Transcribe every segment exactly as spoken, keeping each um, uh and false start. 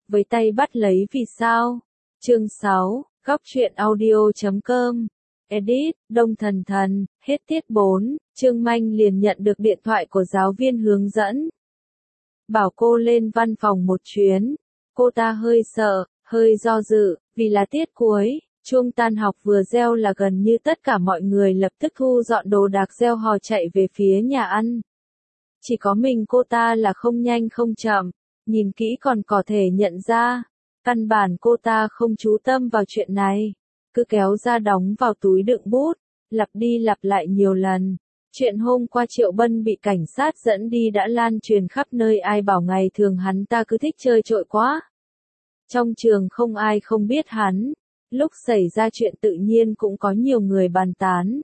với tay bắt lấy vì sao. Chương sáu, góc truyện audio chấm com. Edit, Đông Thần Thần, hết tiết bốn, Trương Manh liền nhận được điện thoại của giáo viên hướng dẫn. Bảo cô lên văn phòng một chuyến. Cô ta hơi sợ, hơi do dự, vì là tiết cuối, chuông tan học vừa reo là gần như tất cả mọi người lập tức thu dọn đồ đạc reo hò chạy về phía nhà ăn. Chỉ có mình cô ta là không nhanh không chậm, nhìn kỹ còn có thể nhận ra, căn bản cô ta không chú tâm vào chuyện này, cứ kéo ra đóng vào túi đựng bút, lặp đi lặp lại nhiều lần. Chuyện hôm qua Triệu Bân bị cảnh sát dẫn đi đã lan truyền khắp nơi, ai bảo ngày thường hắn ta cứ thích chơi trội quá. Trong trường không ai không biết hắn, lúc xảy ra chuyện tự nhiên cũng có nhiều người bàn tán.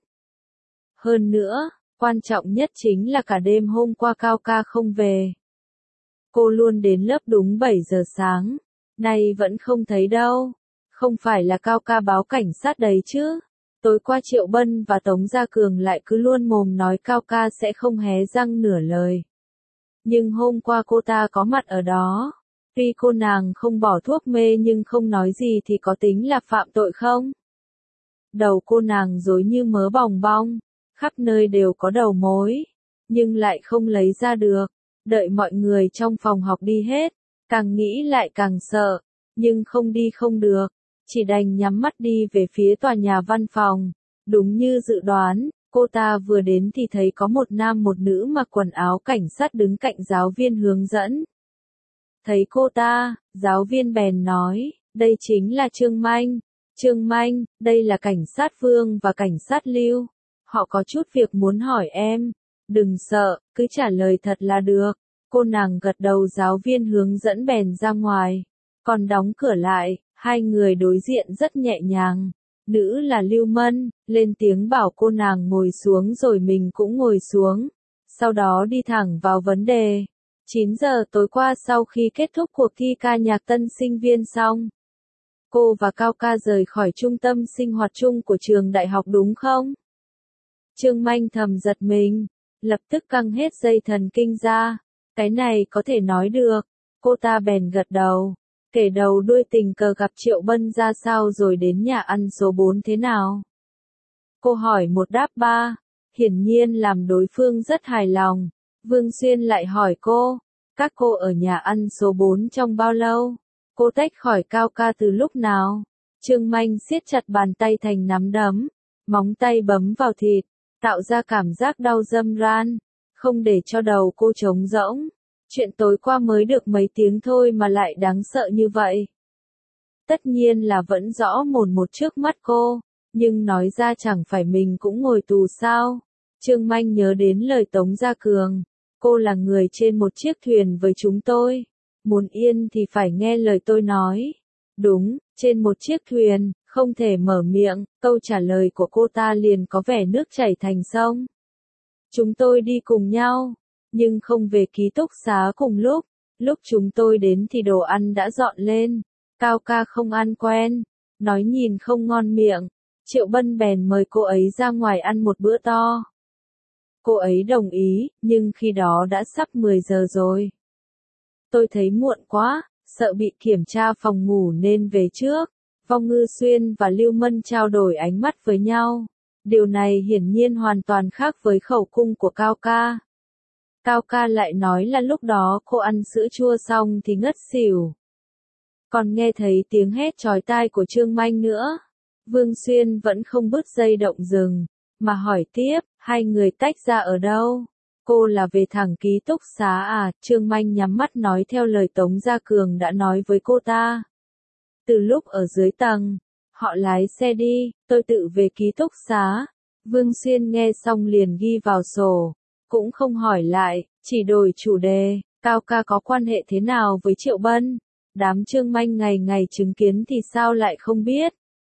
Hơn nữa, quan trọng nhất chính là cả đêm hôm qua Cao Ca không về. Cô luôn đến lớp đúng bảy giờ sáng, nay vẫn không thấy đâu. Không phải là Cao Ca báo cảnh sát đấy chứ. Tối qua Triệu Bân và Tống Gia Cường lại cứ luôn mồm nói Cao Ca sẽ không hé răng nửa lời. Nhưng hôm qua cô ta có mặt ở đó. Tuy cô nàng không bỏ thuốc mê nhưng không nói gì thì có tính là phạm tội không? Đầu cô nàng rối như mớ bòng bong, khắp nơi đều có đầu mối, nhưng lại không lấy ra được. Đợi mọi người trong phòng học đi hết, càng nghĩ lại càng sợ, nhưng không đi không được, chỉ đành nhắm mắt đi về phía tòa nhà văn phòng. Đúng như dự đoán, cô ta vừa đến thì thấy có một nam một nữ mặc quần áo cảnh sát đứng cạnh giáo viên hướng dẫn. Thấy cô ta, giáo viên bèn nói, đây chính là Trương Manh. Trương Manh, đây là cảnh sát Vương và cảnh sát Lưu. Họ có chút việc muốn hỏi em. Đừng sợ, cứ trả lời thật là được. Cô nàng gật đầu, giáo viên hướng dẫn bèn ra ngoài. Còn đóng cửa lại, hai người đối diện rất nhẹ nhàng. Nữ là Lưu Mân, lên tiếng bảo cô nàng ngồi xuống rồi mình cũng ngồi xuống. Sau đó đi thẳng vào vấn đề. chín giờ tối qua sau khi kết thúc cuộc thi ca nhạc tân sinh viên xong, cô và Cao Ca rời khỏi trung tâm sinh hoạt chung của trường đại học đúng không? Trương Manh thầm giật mình, lập tức căng hết dây thần kinh ra. Cái này có thể nói được. Cô ta bèn gật đầu, kể đầu đuôi tình cờ gặp Triệu Bân ra sao rồi đến nhà ăn số bốn thế nào. Cô hỏi một đáp ba, hiển nhiên làm đối phương rất hài lòng. Vương Xuyên lại hỏi cô, các cô ở nhà ăn số bốn trong bao lâu? Cô tách khỏi Cao Ca từ lúc nào? Trương Manh siết chặt bàn tay thành nắm đấm, móng tay bấm vào thịt, tạo ra cảm giác đau râm ran, không để cho đầu cô trống rỗng. Chuyện tối qua mới được mấy tiếng thôi mà lại đáng sợ như vậy. Tất nhiên là vẫn rõ mồn một trước mắt cô, nhưng nói ra chẳng phải mình cũng ngồi tù sao? Trương Manh nhớ đến lời Tống Gia Cường. Cô là người trên một chiếc thuyền với chúng tôi. Muốn yên thì phải nghe lời tôi nói. Đúng, trên một chiếc thuyền, không thể mở miệng, câu trả lời của cô ta liền có vẻ nước chảy thành sông. Chúng tôi đi cùng nhau, nhưng không về ký túc xá cùng lúc. Lúc chúng tôi đến thì đồ ăn đã dọn lên. Cao Ca không ăn quen, nói nhìn không ngon miệng. Triệu Bân bèn mời cô ấy ra ngoài ăn một bữa to. Cô ấy đồng ý, nhưng khi đó đã sắp mười giờ rồi. Tôi thấy muộn quá, sợ bị kiểm tra phòng ngủ nên về trước. Vong Ngư Xuyên và Lưu Mân trao đổi ánh mắt với nhau. Điều này hiển nhiên hoàn toàn khác với khẩu cung của Cao Ca. Cao Ca lại nói là lúc đó cô ăn sữa chua xong thì ngất xỉu. Còn nghe thấy tiếng hét chói tai của Trương Manh nữa. Vương Xuyên vẫn không bứt dây động rừng, mà hỏi tiếp, hai người tách ra ở đâu? Cô là về thẳng ký túc xá à? Trương Manh nhắm mắt nói theo lời Tống Gia Cường đã nói với cô ta. Từ lúc ở dưới tầng, họ lái xe đi, tôi tự về ký túc xá. Vương Xuyên nghe xong liền ghi vào sổ, cũng không hỏi lại, chỉ đổi chủ đề. Cao Ca có quan hệ thế nào với Triệu Bân? Đám Trương Manh ngày ngày chứng kiến thì sao lại không biết?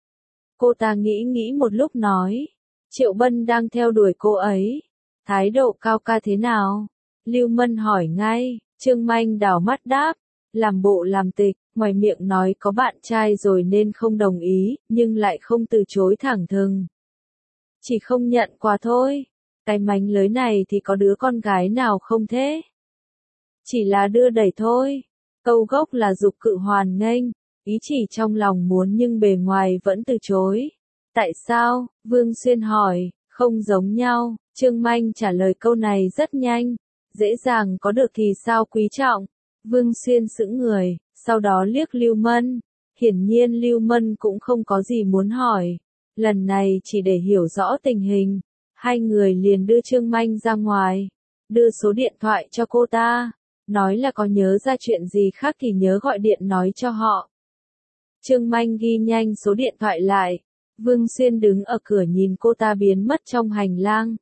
Cô ta nghĩ nghĩ một lúc nói, Triệu Bân đang theo đuổi cô ấy. Thái độ Cao Ca thế nào? Lưu Mân hỏi ngay. Trương Manh đảo mắt đáp, làm bộ làm tịch, ngoài miệng nói có bạn trai rồi nên không đồng ý, nhưng lại không từ chối thẳng thừng. Chỉ không nhận quà thôi. Cái mánh lới này thì có đứa con gái nào không thế? Chỉ là đưa đẩy thôi. Câu gốc là dục cự hoàn nghênh, ý chỉ trong lòng muốn nhưng bề ngoài vẫn từ chối. Tại sao? Vương Xuyên hỏi, không giống nhau, Trương Manh trả lời câu này rất nhanh, dễ dàng có được thì sao quý trọng. Vương Xuyên sững người, sau đó liếc Lưu Mân, hiển nhiên Lưu Mân cũng không có gì muốn hỏi, lần này chỉ để hiểu rõ tình hình, hai người liền đưa Trương Manh ra ngoài, đưa số điện thoại cho cô ta, nói là có nhớ ra chuyện gì khác thì nhớ gọi điện nói cho họ. Trương Manh ghi nhanh số điện thoại lại, Vương Xuyên đứng ở cửa nhìn cô ta biến mất trong hành lang.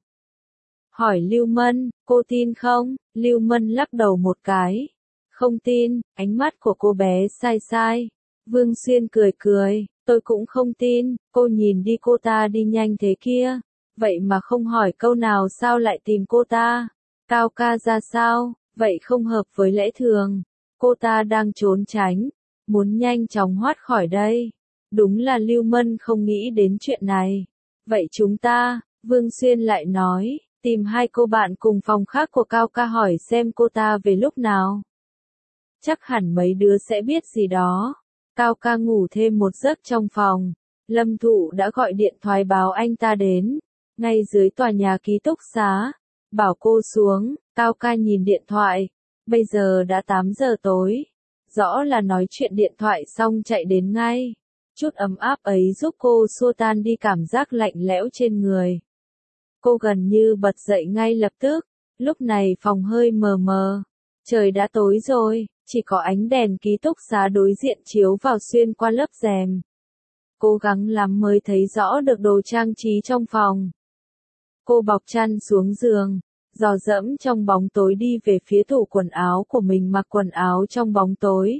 Hỏi Lưu Mân, cô tin không? Lưu Mân lắc đầu một cái. Không tin, ánh mắt của cô bé sai sai. Vương Xuyên cười cười, tôi cũng không tin, cô nhìn đi cô ta đi nhanh thế kia. Vậy mà không hỏi câu nào sao lại tìm cô ta? Cao ca ra sao? Vậy không hợp với lẽ thường. Cô ta đang trốn tránh, muốn nhanh chóng thoát khỏi đây. Đúng là Lưu Mân không nghĩ đến chuyện này. Vậy chúng ta, Vương Xuyên lại nói, tìm hai cô bạn cùng phòng khác của Cao ca hỏi xem cô ta về lúc nào. Chắc hẳn mấy đứa sẽ biết gì đó. Cao ca ngủ thêm một giấc trong phòng. Lâm Thụ đã gọi điện thoại báo anh ta đến, ngay dưới tòa nhà ký túc xá. Bảo cô xuống, Cao ca nhìn điện thoại. Bây giờ đã tám giờ tối. Rõ là nói chuyện điện thoại xong chạy đến ngay. Chút ấm áp ấy giúp cô xua tan đi cảm giác lạnh lẽo trên người. Cô gần như bật dậy ngay lập tức. Lúc này phòng hơi mờ mờ. Trời đã tối rồi, chỉ có ánh đèn ký túc xá đối diện chiếu vào xuyên qua lớp rèm. Cố gắng lắm mới thấy rõ được đồ trang trí trong phòng. Cô bọc chăn xuống giường, dò dẫm trong bóng tối đi về phía tủ quần áo của mình mặc quần áo trong bóng tối.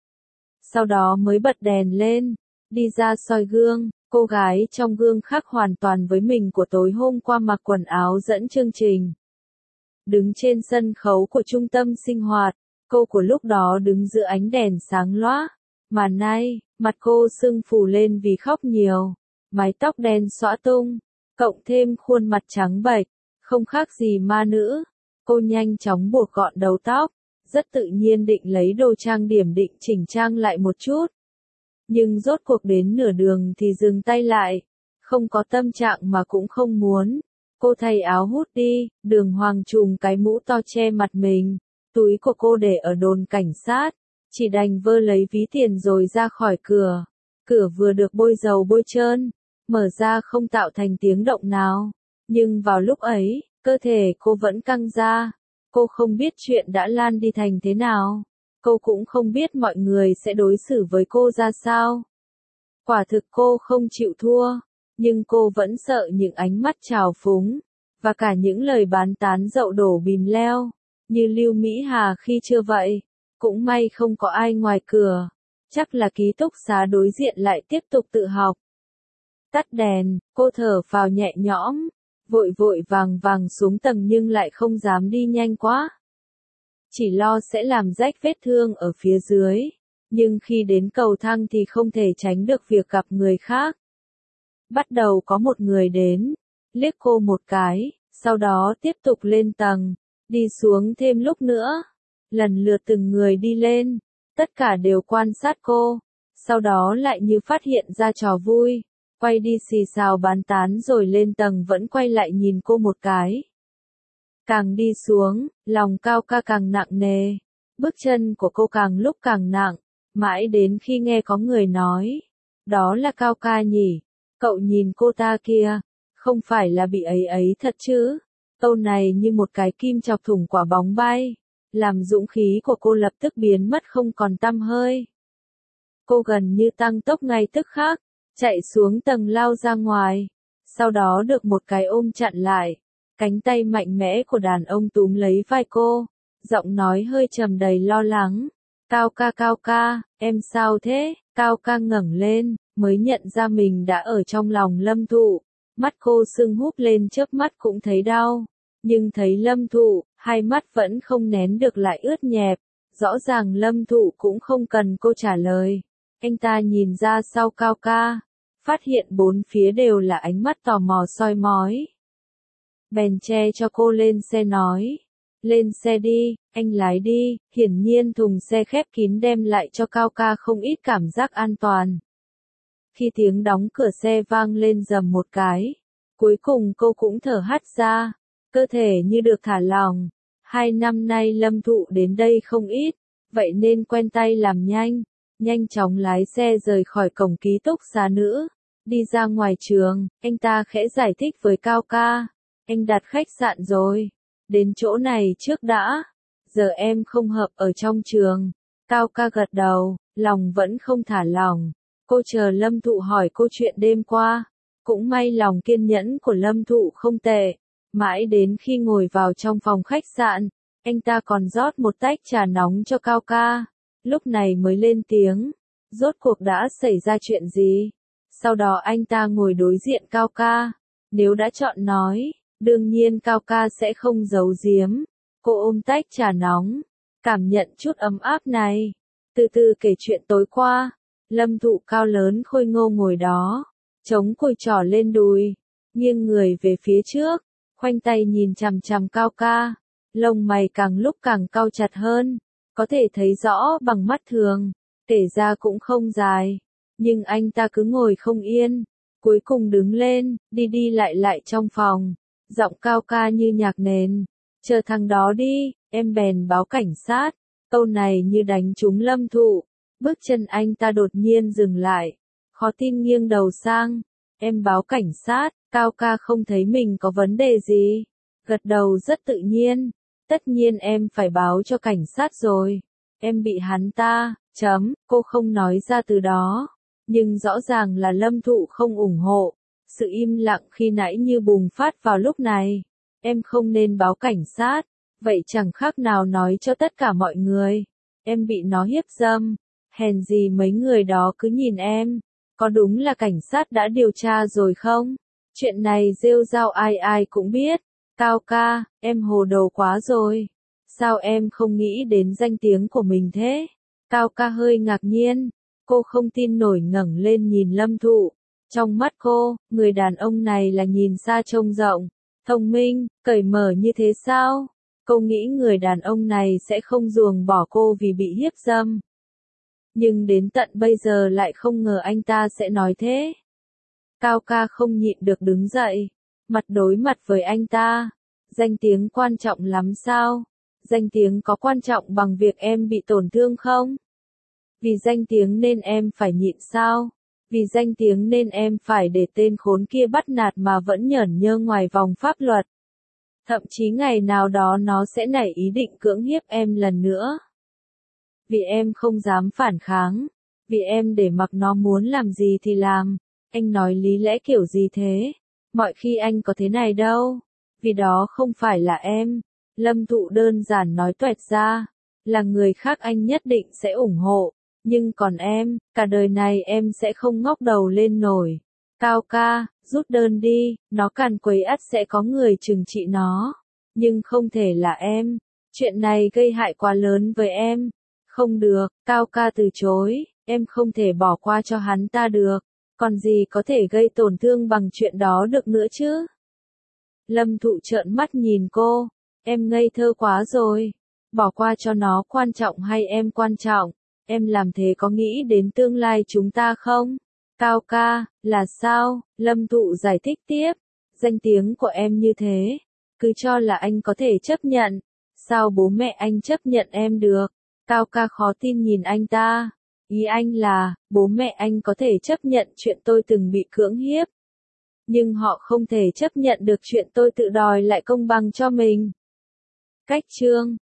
Sau đó mới bật đèn lên, đi ra soi gương, cô gái trong gương khác hoàn toàn với mình của tối hôm qua mặc quần áo dẫn chương trình. Đứng trên sân khấu của trung tâm sinh hoạt, cô của lúc đó đứng giữa ánh đèn sáng lóa, mà nay, mặt cô sưng phù lên vì khóc nhiều, mái tóc đen xõa tung, cộng thêm khuôn mặt trắng bệch, không khác gì ma nữ. Cô nhanh chóng buộc gọn đầu tóc, rất tự nhiên định lấy đồ trang điểm định chỉnh trang lại một chút. Nhưng rốt cuộc đến nửa đường thì dừng tay lại, không có tâm trạng mà cũng không muốn. Cô thay áo hút đi, Đường Hoàng trùm cái mũ to che mặt mình, túi của cô để ở đồn cảnh sát, chỉ đành vơ lấy ví tiền rồi ra khỏi cửa. Cửa vừa được bôi dầu bôi trơn, mở ra không tạo thành tiếng động nào, nhưng vào lúc ấy, cơ thể cô vẫn căng ra. Cô không biết chuyện đã lan đi thành thế nào, cô cũng không biết mọi người sẽ đối xử với cô ra sao. Quả thực cô không chịu thua. Nhưng cô vẫn sợ những ánh mắt trào phúng, và cả những lời bán tán dậu đổ bìm leo, như Lưu Mỹ Hà khi chưa vậy. Cũng may không có ai ngoài cửa, chắc là ký túc xá đối diện lại tiếp tục tự học. Tắt đèn, cô thở phào nhẹ nhõm, vội vội vàng vàng xuống tầng nhưng lại không dám đi nhanh quá. Chỉ lo sẽ làm rách vết thương ở phía dưới, nhưng khi đến cầu thang thì không thể tránh được việc gặp người khác. Bắt đầu có một người đến, liếc cô một cái, sau đó tiếp tục lên tầng, đi xuống thêm lúc nữa. Lần lượt từng người đi lên, tất cả đều quan sát cô, sau đó lại như phát hiện ra trò vui, quay đi xì xào bán tán rồi lên tầng vẫn quay lại nhìn cô một cái. Càng đi xuống, lòng Cao ca càng nặng nề, bước chân của cô càng lúc càng nặng, mãi đến khi nghe có người nói, đó là Cao ca nhỉ. Cậu nhìn cô ta kia, không phải là bị ấy ấy thật chứ? Câu này như một cái kim chọc thủng quả bóng bay, làm dũng khí của cô lập tức biến mất không còn tăm hơi. Cô gần như tăng tốc ngay tức khắc, chạy xuống tầng lao ra ngoài, sau đó được một cái ôm chặn lại, cánh tay mạnh mẽ của đàn ông túm lấy vai cô, giọng nói hơi trầm đầy lo lắng. Cao ca Cao ca, em sao thế? Cao ca ngẩng lên, mới nhận ra mình đã ở trong lòng Lâm Thụ, mắt cô sưng húp lên chớp mắt cũng thấy đau, nhưng thấy Lâm Thụ, hai mắt vẫn không nén được lại ướt nhẹp, rõ ràng Lâm Thụ cũng không cần cô trả lời, anh ta nhìn ra sau Cao ca, phát hiện bốn phía đều là ánh mắt tò mò soi mói. Bèn che cho cô lên xe nói, lên xe đi, Anh lái đi, hiển nhiên thùng xe khép kín đem lại cho Cao ca không ít cảm giác an toàn. Khi tiếng đóng cửa xe vang lên rầm một cái, cuối cùng cô cũng thở hắt ra, cơ thể như được thả lỏng. Hai năm nay Lâm Thụ đến đây không ít, vậy nên quen tay làm nhanh, nhanh chóng lái xe rời khỏi cổng ký túc xá nữ. Đi ra ngoài trường, anh ta khẽ giải thích với Cao ca, anh đặt khách sạn rồi, đến chỗ này trước đã, giờ em không hợp ở trong trường. Cao ca gật đầu, lòng vẫn không thả lỏng, cô chờ Lâm Thụ hỏi cô chuyện đêm qua, cũng may lòng kiên nhẫn của Lâm Thụ không tệ, mãi đến khi ngồi vào trong phòng khách sạn, anh ta còn rót một tách trà nóng cho Cao ca, lúc này mới lên tiếng, rốt cuộc đã xảy ra chuyện gì? Sau đó anh ta ngồi đối diện Cao ca, nếu đã chọn nói, đương nhiên Cao ca sẽ không giấu giếm. Cô ôm tách trà nóng, cảm nhận chút ấm áp này, từ từ kể chuyện tối qua. Lâm Thụ cao lớn khôi ngô ngồi đó, chống cùi trỏ lên đùi, nghiêng người về phía trước, khoanh tay nhìn chằm chằm Cao ca, lông mày càng lúc càng cau chặt hơn, có thể thấy rõ bằng mắt thường, kể ra cũng không dài. Nhưng anh ta cứ ngồi không yên, cuối cùng đứng lên, đi đi lại lại trong phòng, giọng Cao ca như nhạc nền, chờ thằng đó đi, em bèn báo cảnh sát. Câu này như đánh trúng Lâm Thụ, bước chân anh ta đột nhiên dừng lại, khó tin nghiêng đầu sang, em báo cảnh sát. Cao ca không thấy mình có vấn đề gì, gật đầu rất tự nhiên, tất nhiên em phải báo cho cảnh sát rồi, em bị hắn ta, chấm, cô không nói ra từ đó. Nhưng rõ ràng là Lâm Thụ không ủng hộ, sự im lặng khi nãy như bùng phát vào lúc này. Em không nên báo cảnh sát, vậy chẳng khác nào nói cho tất cả mọi người, em bị nó hiếp dâm, hèn gì mấy người đó cứ nhìn em, có đúng là cảnh sát đã điều tra rồi không? Chuyện này rêu rao ai ai cũng biết, Cao ca, em hồ đồ quá rồi, sao em không nghĩ đến danh tiếng của mình thế? Cao ca hơi ngạc nhiên. Cô không tin nổi ngẩng lên nhìn Lâm Thụ, trong mắt cô, người đàn ông này là nhìn xa trông rộng, thông minh, cởi mở như thế sao? Cô nghĩ người đàn ông này sẽ không ruồng bỏ cô vì bị hiếp dâm. Nhưng đến tận bây giờ lại không ngờ anh ta sẽ nói thế. Cao ca không nhịn được đứng dậy, mặt đối mặt với anh ta. Danh tiếng quan trọng lắm sao? Danh tiếng có quan trọng bằng việc em bị tổn thương không? Vì danh tiếng nên em phải nhịn sao? Vì danh tiếng nên em phải để tên khốn kia bắt nạt mà vẫn nhởn nhơ ngoài vòng pháp luật. Thậm chí ngày nào đó nó sẽ nảy ý định cưỡng hiếp em lần nữa. Vì em không dám phản kháng. Vì em để mặc nó muốn làm gì thì làm. Anh nói lý lẽ kiểu gì thế? Mọi khi anh có thế này đâu. Vì đó không phải là em. Lâm Thụ đơn giản nói toẹt ra. Là người khác anh nhất định sẽ ủng hộ. Nhưng còn em, cả đời này em sẽ không ngóc đầu lên nổi. Cao ca, rút đơn đi, nó càn quấy ắt sẽ có người trừng trị nó. Nhưng không thể là em. Chuyện này gây hại quá lớn với em. Không được, Cao ca từ chối, em không thể bỏ qua cho hắn ta được. Còn gì có thể gây tổn thương bằng chuyện đó được nữa chứ? Lâm Thụ trợn mắt nhìn cô, em ngây thơ quá rồi. Bỏ qua cho nó quan trọng hay em quan trọng? Em làm thế có nghĩ đến tương lai chúng ta không? Cao ca, là sao? Lâm Thụ giải thích tiếp. Danh tiếng của em như thế, cứ cho là anh có thể chấp nhận. Sao bố mẹ anh chấp nhận em được? Cao ca khó tin nhìn anh ta. Ý anh là, bố mẹ anh có thể chấp nhận chuyện tôi từng bị cưỡng hiếp. Nhưng họ không thể chấp nhận được chuyện tôi tự đòi lại công bằng cho mình. Cách chương